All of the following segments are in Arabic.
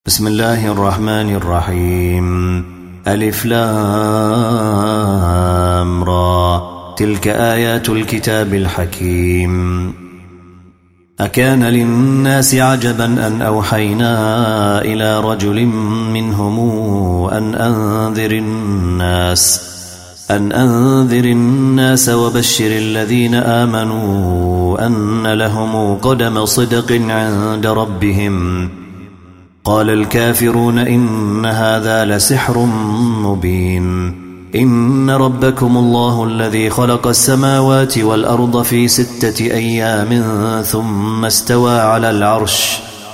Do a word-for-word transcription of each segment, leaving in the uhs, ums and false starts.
بسم الله الرحمن الرحيم. ألف لام را، تلك آيات الكتاب الحكيم. أكان للناس عجبا أن أوحينا إلى رجل منهم أن أنذر الناس أن أنذر الناس وبشر الذين آمنوا أن لهم قدم صدق عند ربهم. قال الكافرون إن هذا لسحر مبين. إن ربكم الله الذي خلق السماوات والأرض في ستة أيام ثم استوى على العرش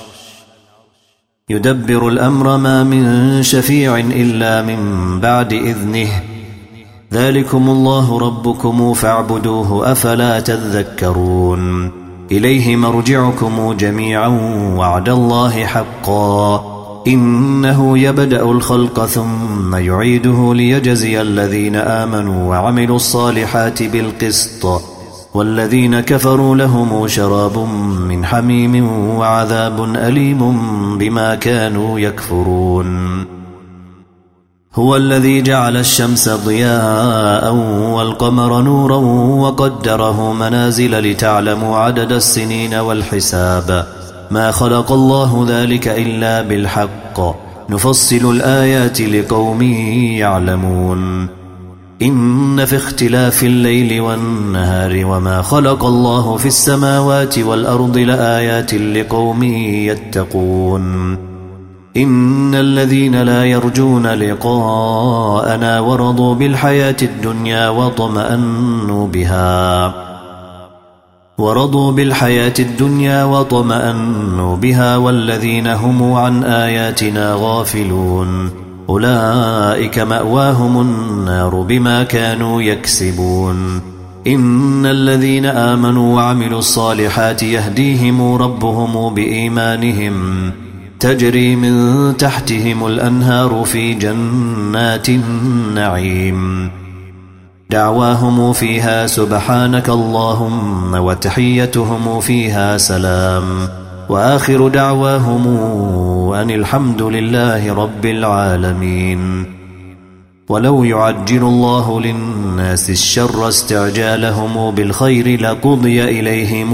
يدبر الأمر ما من شفيع إلا من بعد إذنه. ذلكم الله ربكم فاعبدوه أفلا تذكرون. إليه مرجعكم جميعا وعد الله حقا. إنه يبدأ الخلق ثم يعيده ليجزي الذين آمنوا وعملوا الصالحات بالقسط، والذين كفروا لهم شراب من حميم وعذاب أليم بما كانوا يكفرون. هو الذي جعل الشمس ضياء والقمر نورا وقدره منازل لتعلموا عدد السنين والحساب. ما خلق الله ذلك إلا بالحق. نفصل الآيات لقوم يعلمون. إن في اختلاف الليل والنهار وما خلق الله في السماوات والأرض لآيات لقوم يتقون. إن الذين لا يرجون لقاءنا ورضوا بالحياة الدنيا وطمأنوا بها ورضوا بالحياة الدنيا وطمأنوا بها والذين هم عن آياتنا غافلون أولئك مأواهم النار بما كانوا يكسبون. إن الذين آمنوا وعملوا الصالحات يهديهم ربهم بإيمانهم تجري من تحتهم الأنهار في جنات النعيم. دعواهم فيها سبحانك اللهم وتحيتهم فيها سلام، وآخر دعواهم أن الحمد لله رب العالمين. ولو يعجل الله للناس الشر استعجالهم بالخير لقضي إليهم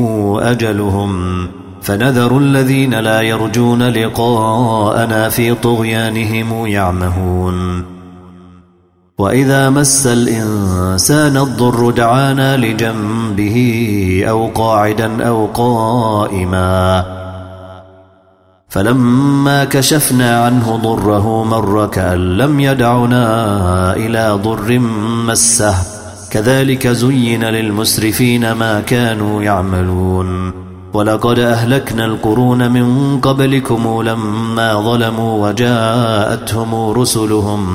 أجلهم، فنذر الذين لا يرجون لقاءنا في طغيانهم يعمهون. وإذا مس الإنسان الضر دعانا لجنبه أو قاعدا أو قائما، فلما كشفنا عنه ضره مر كأن لم يدعنا إلى ضر مسه. كذلك زين للمسرفين ما كانوا يعملون. ولقد أهلكنا القرون من قبلكم لما ظلموا وجاءتهم رسلهم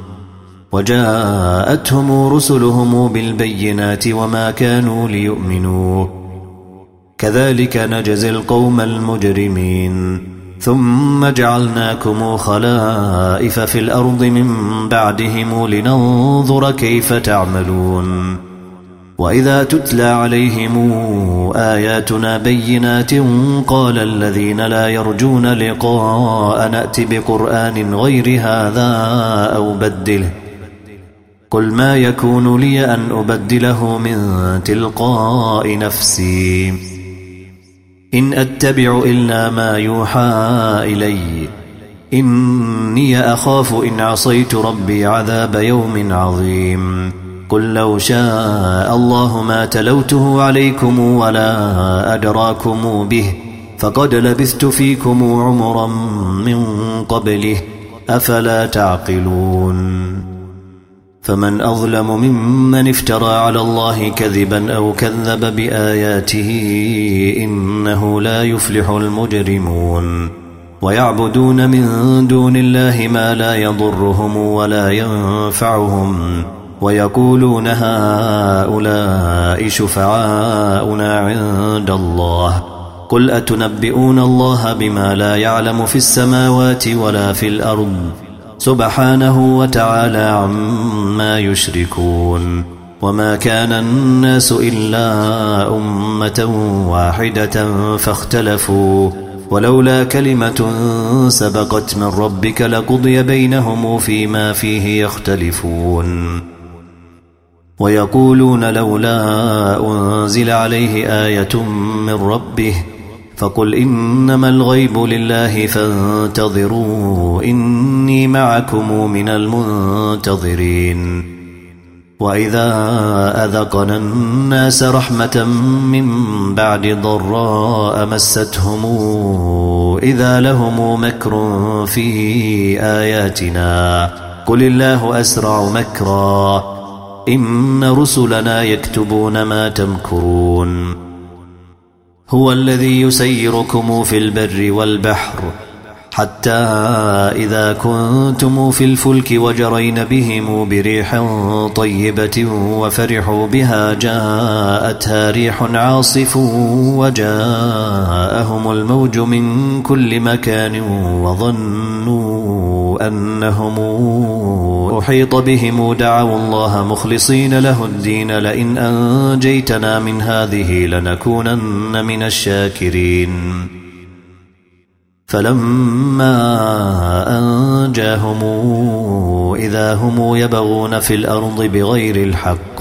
وجاءتهم رسلهم بالبينات وما كانوا ليؤمنوا. كذلك نجزي القوم المجرمين. ثم جعلناكم خلائف في الأرض من بعدهم لننظر كيف تعملون. وإذا تتلى عليهم آياتنا بينات قال الذين لا يرجون لقاء نأت بقرآن غير هذا أو بدله. قل ما يكون لي أن أبدله من تلقاء نفسي إن أتبع إلا ما يوحى إلي. إني أخاف إن عصيت ربي عذاب يوم عظيم. قل لو شاء الله ما تلوته عليكم ولا أدراكم به فقد لبثت فيكم عمرا من قبله أفلا تعقلون. فمن أظلم ممن افترى على الله كذبا أو كذب بآياته إنه لا يفلح المجرمون. ويعبدون من دون الله ما لا يضرهم ولا ينفعهم ويقولون هؤلاء شفعاؤنا عند الله. قل أتنبئون الله بما لا يعلم في السماوات ولا في الأرض سبحانه وتعالى عما يشركون. وما كان الناس إلا أمة واحدة فاختلفوا ولولا كلمة سبقت من ربك لقضي بينهم فيما فيه يختلفون ويقولون لولا أنزل عليه آية من ربه فقل إنما الغيب لله فانتظروا إني معكم من المنتظرين وإذا أذقنا الناس رحمة من بعد ضراء مستهم إذا لهم مكر في آياتنا قل الله أسرع مكرا إن رسلنا يكتبون ما تمكرون هو الذي يسيركم في البر والبحر حتى إذا كنتم في الفلك وجرين بهم بريح طيبة وفرحوا بها جاءتها ريح عاصف وجاءهم الموج من كل مكان وظنوا أنهم أحيط بهم دعوا الله مخلصين له الدين لئن أنجيتنا من هذه لنكونن من الشاكرين فلما أنجاهم إذا هم يبغون في الأرض بغير الحق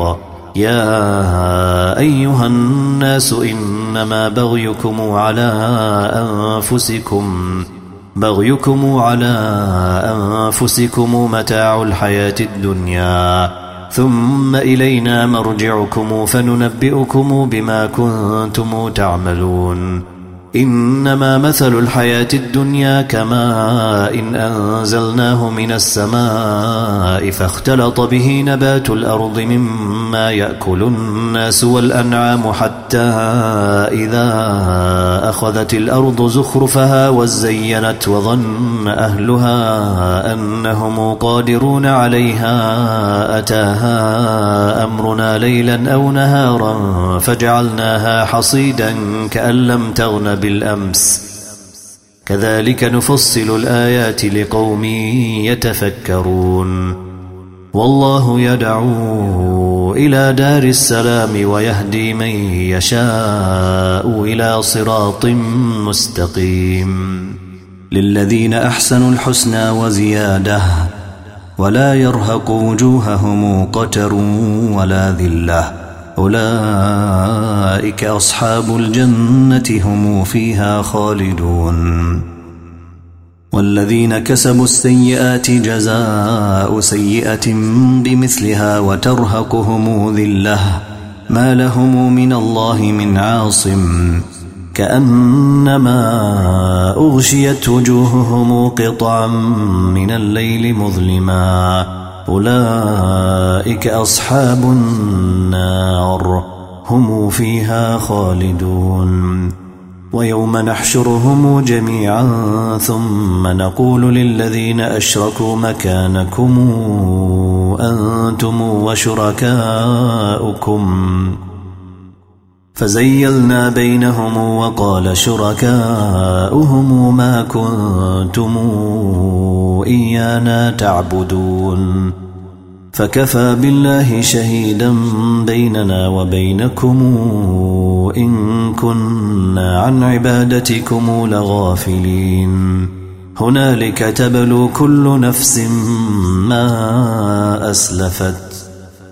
يا أيها الناس إنما بغيكم على أنفسكم بغيكم على أنفسكم متاع الحياة الدنيا ثم إلينا مرجعكم فننبئكم بما كنتم تعملون إنما مثل الحياة الدنيا كماء إن أنزلناه من السماء فاختلط به نبات الأرض مما يأكل الناس والأنعام حتى إذا أخذت الأرض زخرفها وزينت وظن أهلها أنهم قادرون عليها أتاها أمرنا ليلا أو نهارا فجعلناها حصيدا كأن لم تغن بالأمس كذلك نفصل الآيات لقوم يتفكرون والله يدعو إلى دار السلام ويهدي من يشاء إلى صراط مستقيم للذين أحسنوا الحسنى وزيادة ولا يرهق وجوههم قتر ولا ذلة أولئك أصحاب الجنة هم فيها خالدون والذين كسبوا السيئات جزاء سيئة بمثلها وترهقهم ذلة ما لهم من الله من عاصم كأنما أغشيت وجوههم قطعا من الليل مظلما أولئك أصحاب النار هم فيها خالدون ويوم نحشرهم جميعا ثم نقول للذين أشركوا مكانكم أنتم وشركاؤكم فزيلنا بينهم وقال شركاؤهم ما كنتم إيانا تعبدون فكفى بالله شهيدا بيننا وبينكم إن كنا عن عبادتكم لغافلين هنالك تبلو كل نفس ما أسلفت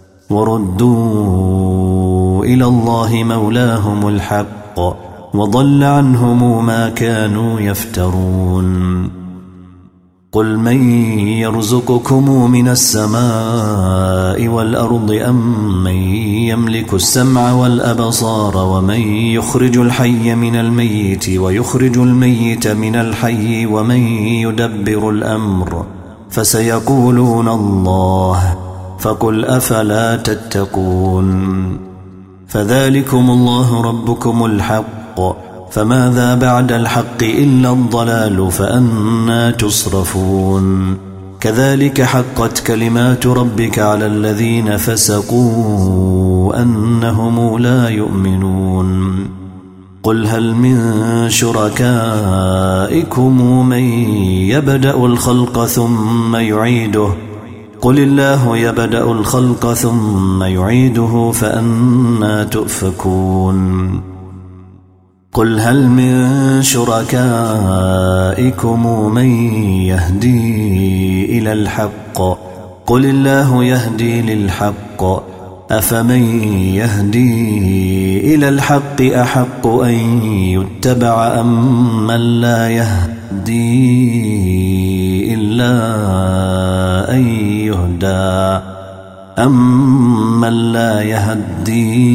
وردوا إلى الله مولاهم الحق وضل عنهم ما كانوا يفترون قل من يرزقكم من السماء والأرض أم من يملك السمع والأبصار ومن يخرج الحي من الميت ويخرج الميت من الحي ومن يدبر الأمر فسيقولون الله فقل أفلا تتقون فذلكم الله ربكم الحق فماذا بعد الحق إلا الضلال فأنى تصرفون كذلك حقت كلمات ربك على الذين فسقوا أنهم لا يؤمنون قل هل من شركائكم من يبدأ الخلق ثم يعيده قل الله يبدأ الخلق ثم يعيده فأنى تؤفكون قل هل من شركائكم من يهدي إلى الحق قل الله يهدي للحق أفمن يهدي إلى الحق أحق أن يتبع أم من لا يهدي إلا أن يهدى أم من لا يهدي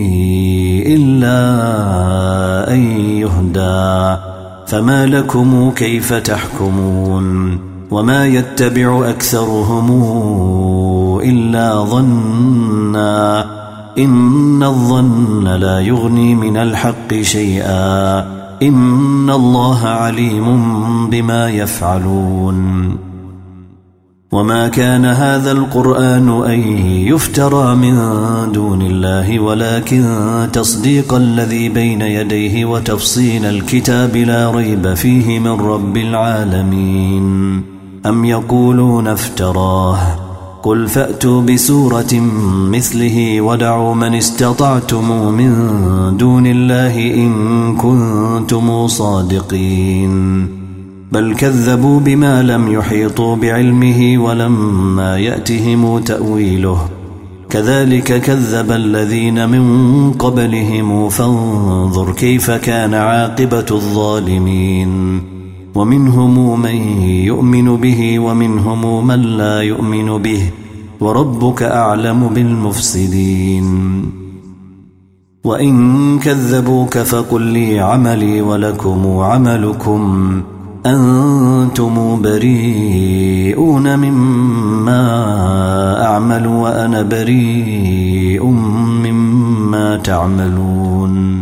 إلا أن يهدى فما لكم كيف تحكمون وما يتبع أكثرهم إلا ظنا إن الظن لا يغني من الحق شيئا إن الله عليم بما يفعلون وما كان هذا القرآن أن يفترى من دون الله ولكن تصديق الذي بين يديه وتفصيل الكتاب لا ريب فيه من رب العالمين أم يقولون افتراه قل فأتوا بسورة مثله ودعوا من استطعتم من دون الله إن كنتم صادقين بل كذبوا بما لم يحيطوا بعلمه ولما يأتهم تأويله كذلك كذب الذين من قبلهم فانظر كيف كان عاقبة الظالمين ومنهم من يؤمن به ومنهم من لا يؤمن به وربك أعلم بالمفسدين وإن كذبوك فقل لي عملي ولكم عملكم أنتم بريئون مما أعمل وأنا بريء مما تعملون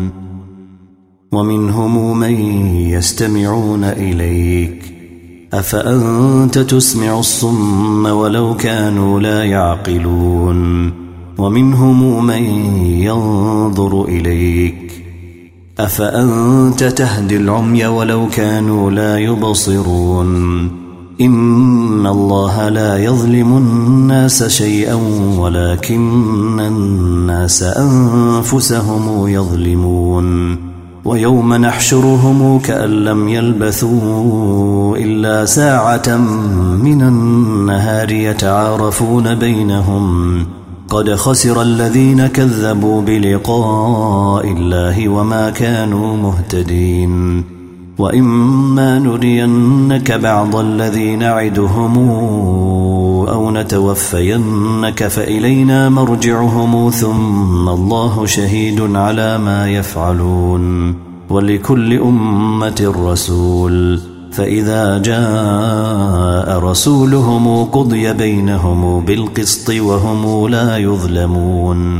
ومنهم من يستمعون إليك أفأنت تسمع الصم ولو كانوا لا يعقلون ومنهم من ينظر إليك أفأنت تهدي العمي ولو كانوا لا يبصرون إن الله لا يظلم الناس شيئا ولكن الناس أنفسهم يظلمون ويوم نحشرهم كأن لم يلبثوا إلا ساعة من النهار يتعارفون بينهم قد خسر الذين كذبوا بلقاء الله وما كانوا مهتدين وإما نرينك بعض الذي نعدهم أو نتوفينك فإلينا مرجعهم ثم الله شهيد على ما يفعلون ولكل أمة رسول فإذا جاء رسولهم قضي بينهم بالقسط وهم لا يظلمون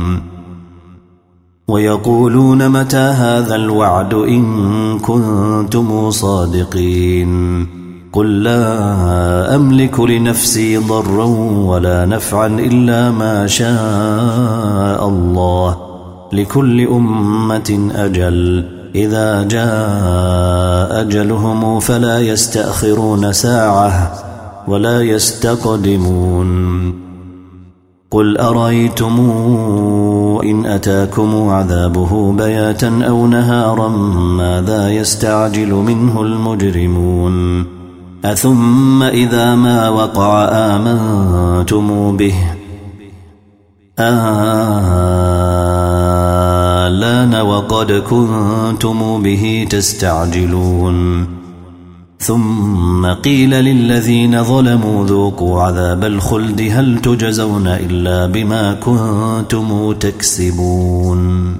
ويقولون متى هذا الوعد إن كنتم صادقين قل لا أملك لنفسي ضرا ولا نفعا إلا ما شاء الله لكل أمة أجل إذا جاء أجلهم فلا يستأخرون ساعة ولا يستقدمون قل أرأيتم إن أتاكم عذابه بياتا أو نهارا ماذا يستعجل منه المجرمون أثم إذا ما وقع آمنتم به آلان وقد كنتم به تستعجلون ثم قيل للذين ظلموا ذوقوا عذاب الخلد هل تجزون إلا بما كنتم تكسبون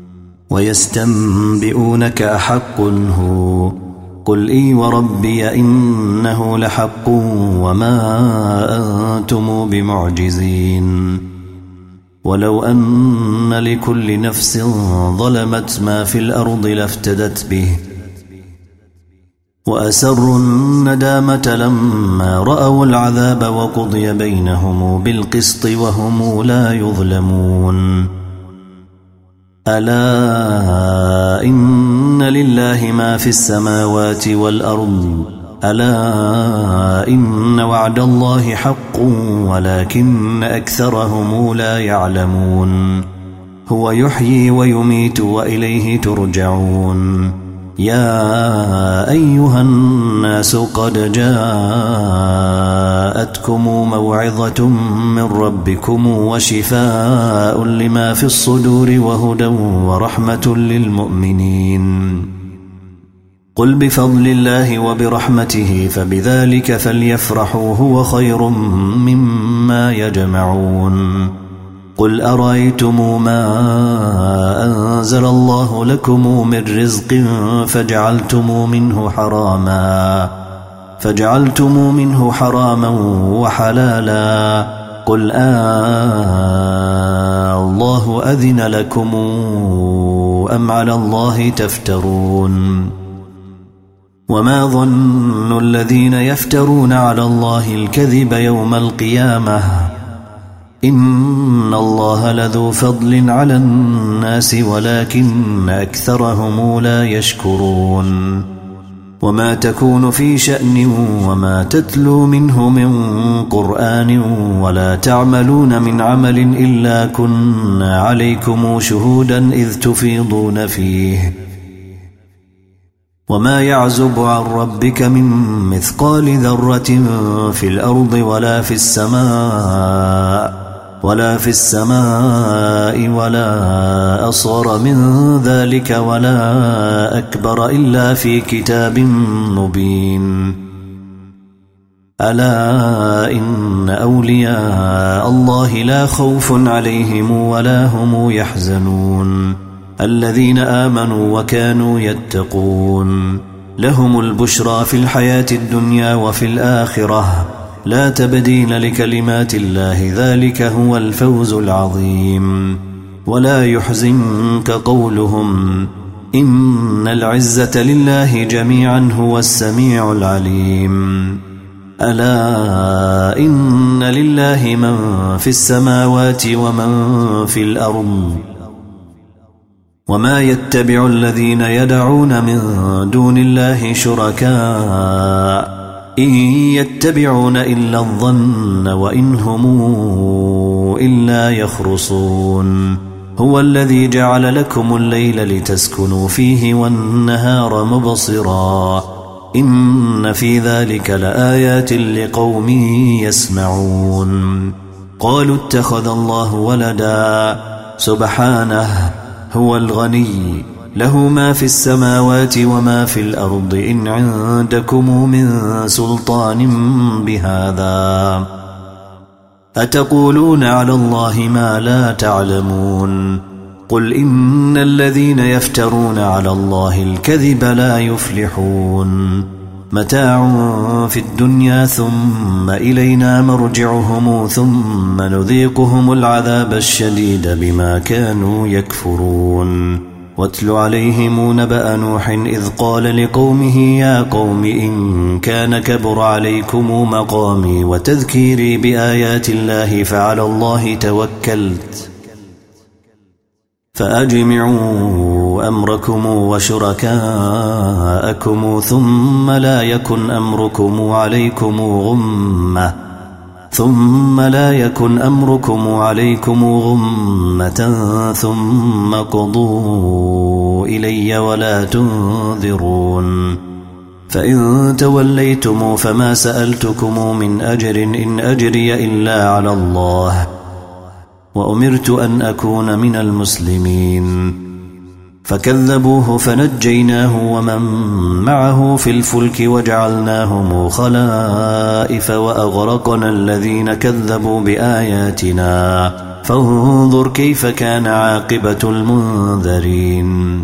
ويستنبئونك أحق هو قل إي وربي إنه لحق وما أنتم بمعجزين ولو أن لكل نفس ظلمت ما في الأرض لافتدت به وأسروا الندامة لما رأوا العذاب وقضي بينهم بالقسط وهم لا يظلمون ألا إن لله ما في السماوات والأرض ألا إن وعد الله حق ولكن أكثرهم لا يعلمون هو يحيي ويميت وإليه ترجعون يا أيها الناس قد جاءتكم موعظة من ربكم وشفاء لما في الصدور وهدى ورحمة للمؤمنين قل بفضل الله وبرحمته فبذلك فليفرحوا هو خير مما يجمعون قل أرأيتم ما أنزل الله لكم من رزق فجعلتم منه حراما فجعلتم منه حراما وحلالا قل آه الله أذن لكم أم على الله تفترون وما ظن الذين يفترون على الله الكذب يوم القيامة إن الله لذو فضل على الناس ولكن أكثرهم لا يشكرون وما تكون في شأن وما تتلو منه من قرآن ولا تعملون من عمل إلا كنا عليكم شهودا إذ تفيضون فيه وما يعزب عن ربك من مثقال ذرة في الأرض ولا في السماء ولا في السماء ولا أصغر من ذلك ولا أكبر إلا في كتاب مبين ألا إن أولياء الله لا خوف عليهم ولا هم يحزنون الذين آمنوا وكانوا يتقون لهم البشرى في الحياة الدنيا وفي الآخرة لا تبديل لكلمات الله ذلك هو الفوز العظيم ولا يحزنك قولهم إن العزة لله جميعا هو السميع العليم ألا إن لله من في السماوات ومن في الأرض وما يتبع الذين يدعون من دون الله شركاء إن يتبعون إلا الظن وإن هم إلا يخرصون هو الذي جعل لكم الليل لتسكنوا فيه والنهار مبصرا إن في ذلك لآيات لقوم يسمعون قالوا اتخذ الله ولدا سبحانه هو الغني له ما في السماوات وما في الأرض إن عندكم من سلطان بهذا أتقولون على الله ما لا تعلمون قل إن الذين يفترون على الله الكذب لا يفلحون متاع في الدنيا ثم إلينا مرجعهم ثم نذيقهم العذاب الشديد بما كانوا يكفرون واتل عليهم نبأ نوح إذ قال لقومه يا قوم إن كان كبر عليكم مقامي وتذكيري بآيات الله فعلى الله توكلت فأجمعوا أمركم وشركاءكم ثم لا يكن أمركم عليكم غمة ثم لا يكن أمركم عليكم غمة ثم قضوا إلي ولا تنذرون فإن توليتم فما سألتكم من أجر إن أجري إلا على الله وأمرت أن أكون من المسلمين فكذبوه فنجيناه ومن معه في الفلك وجعلناهم خلائف وأغرقنا الذين كذبوا بآياتنا فانظر كيف كان عاقبة المنذرين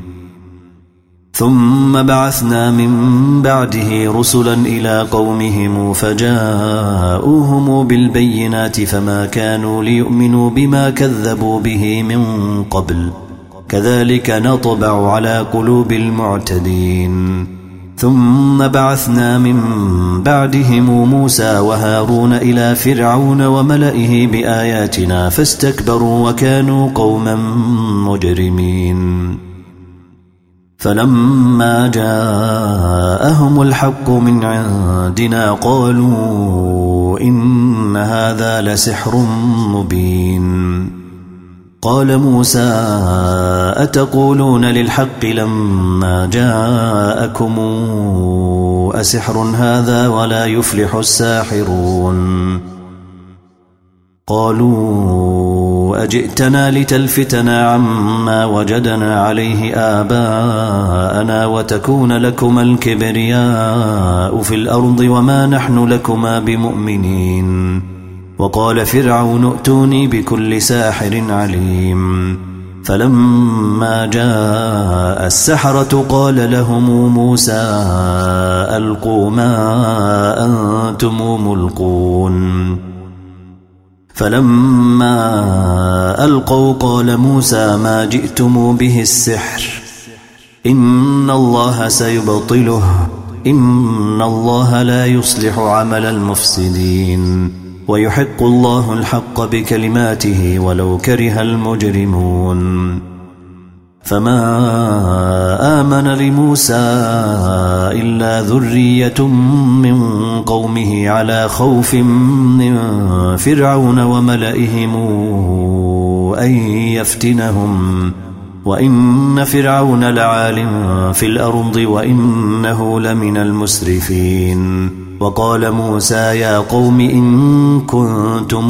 ثم بعثنا من بعده رسلا إلى قومهم فجاءوهم بالبينات فما كانوا ليؤمنوا بما كذبوا به من قبل كذلك نطبع على قلوب المعتدين ثم بعثنا من بعدهم موسى وهارون إلى فرعون وملئه بآياتنا فاستكبروا وكانوا قوما مجرمين فلما جاءهم الحق من عندنا قالوا إن هذا لسحر مبين قال موسى أتقولون للحق لما جاءكم أسحر هذا ولا يفلح الساحرون قالوا أجئتنا لتلفتنا عما وجدنا عليه آباءنا وتكون لكما الكبرياء في الأرض وما نحن لكما بمؤمنين وقال فرعون ائتوني بكل ساحر عليم فلما جاء السحرة قال لهم موسى ألقوا ما أنتم ملقون فلما ألقوا قال موسى ما جئتم به السحر إن الله سيبطله إن الله لا يصلح عمل المفسدين ويحق الله الحق بكلماته ولو كره المجرمون فما آمن لموسى إلا ذرية من قومه على خوف من فرعون وملئهم أن يفتنهم وإن فرعون لعال في الأرض وإنه لمن المسرفين وقال موسى يا قوم إن كنتم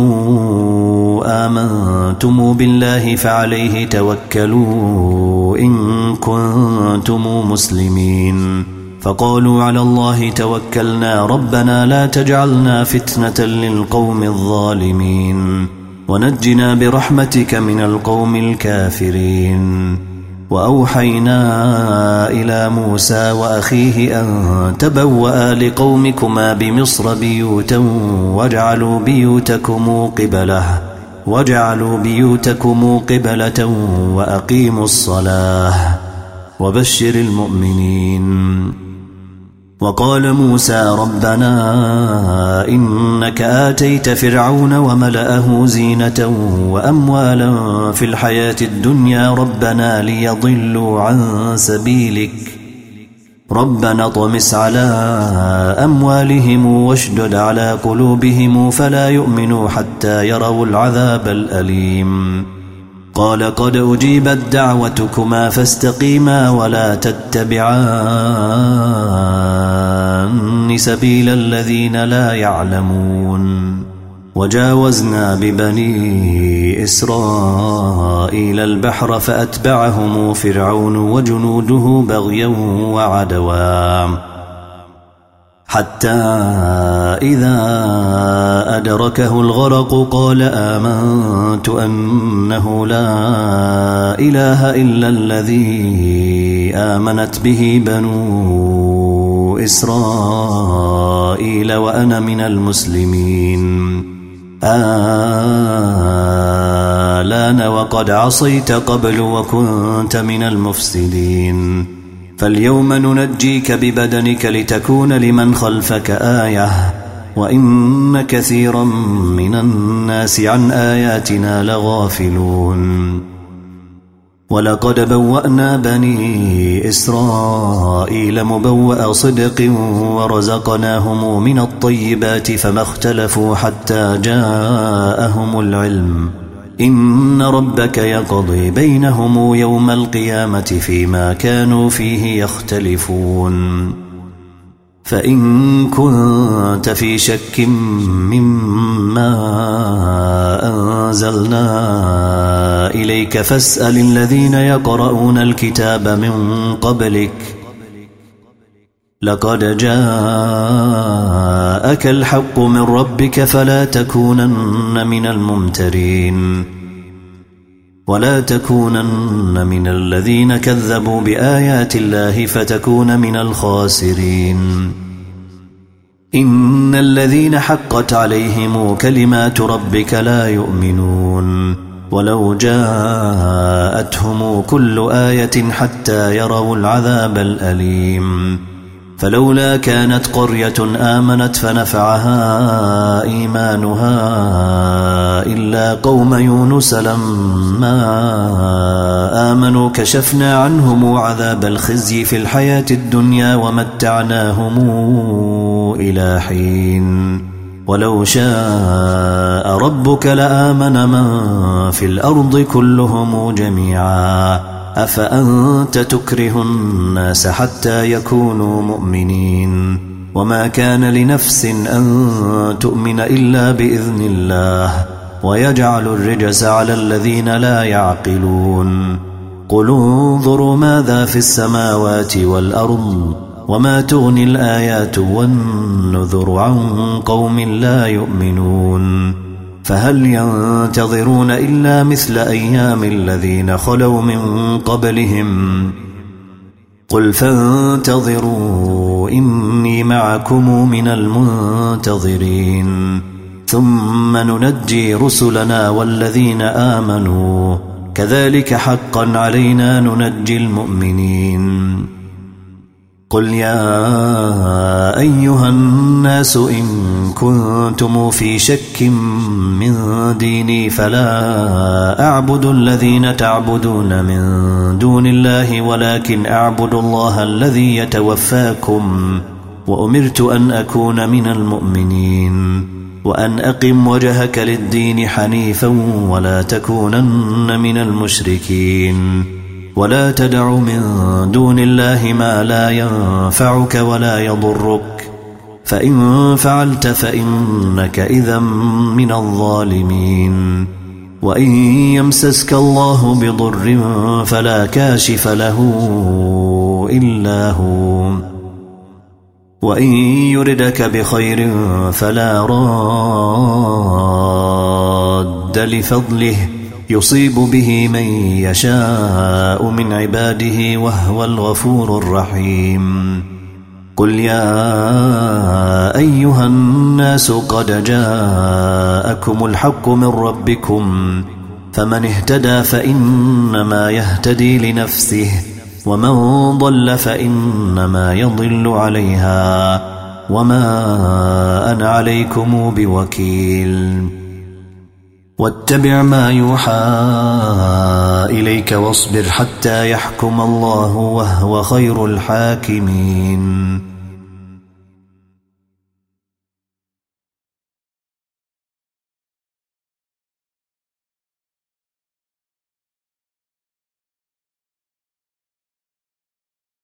آمنتم بالله فعليه توكلوا إن كنتم مسلمين فقالوا على الله توكلنا ربنا لا تجعلنا فتنة للقوم الظالمين ونجنا برحمتك من القوم الكافرين وأوحينا إلى موسى وأخيه أن تبوأ لقومكما بمصر بيوتا واجعلوا بيوتكم قبلة واجعلوا بيوتكم قبلة وأقيموا الصلاة وبشر المؤمنين وقال موسى ربنا إنك آتيت فرعون وملأه زينة وأموالا في الحياة الدنيا ربنا ليضلوا عن سبيلك ربنا طمس على أموالهم واشدد على قلوبهم فلا يؤمنوا حتى يروا العذاب الأليم قال قد أجيبت دعوتكما فاستقيما ولا تتبعان سبيل الذين لا يعلمون وجاوزنا ببني إسرائيل البحر فأتبعهم فرعون وجنوده بغيا وعدوا حتى إذا أدركه الغرق قال آمنت أنه لا إله إلا الذي آمنت به بنو إسرائيل وأنا من المسلمين آلان وقد عصيت قبل وكنت من المفسدين فاليوم ننجيك ببدنك لتكون لمن خلفك آية وإن كثيرا من الناس عن آياتنا لغافلون ولقد بوأنا بني إسرائيل مبوأ صدق ورزقناهم من الطيبات فما اختلفوا حتى جاءهم العلم إن ربك يقضي بينهم يوم القيامة فيما كانوا فيه يختلفون فإن كنت في شك مما أنزلنا إليك فاسأل الذين يقرؤون الكتاب من قبلك لقد جاءك الحق من ربك فلا تكونن من الممترين ولا تكونن من الذين كذبوا بآيات الله فتكون من الخاسرين إن الذين حقت عليهم كلمات ربك لا يؤمنون ولو جاءتهم كل آية حتى يروا العذاب الأليم فلولا كانت قرية آمنت فنفعها إيمانها إلا قوم يونس لما آمنوا كشفنا عنهم عذاب الخزي في الحياة الدنيا ومتعناهم إلى حين ولو شاء ربك لآمن من في الأرض كلهم جميعا أفأنت تكره الناس حتى يكونوا مؤمنين وما كان لنفس أن تؤمن إلا بإذن الله ويجعل الرجس على الذين لا يعقلون قل انظروا ماذا في السماوات والأرض وما تغني الآيات والنذر عن قوم لا يؤمنون فهل ينتظرون إلا مثل أيام الذين خلوا من قبلهم قل فانتظروا إني معكم من المنتظرين ثم ننجي رسلنا والذين آمنوا كذلك حقا علينا ننجي المؤمنين قل يا أيها الناس إن كنتم في شك من ديني فلا أعبد الذين تعبدون من دون الله ولكن أعبد الله الذي يتوفاكم وأمرت أن أكون من المؤمنين وأن أقم وجهك للدين حنيفا ولا تكونن من المشركين ولا تدع من دون الله ما لا ينفعك ولا يضرك فإن فعلت فإنك إذا من الظالمين وإن يمسسك الله بضر فلا كاشف له إلا هو وإن يردك بخير فلا راد لفضله يصيب به من يشاء من عباده وهو الغفور الرحيم قل يا أيها الناس قد جاءكم الحق من ربكم فمن اهتدى فإنما يهتدي لنفسه ومن ضل فإنما يضل عليها وما أنا عليكم بوكيل واتبع ما يوحى إليك واصبر حتى يحكم الله وهو خير الحاكمين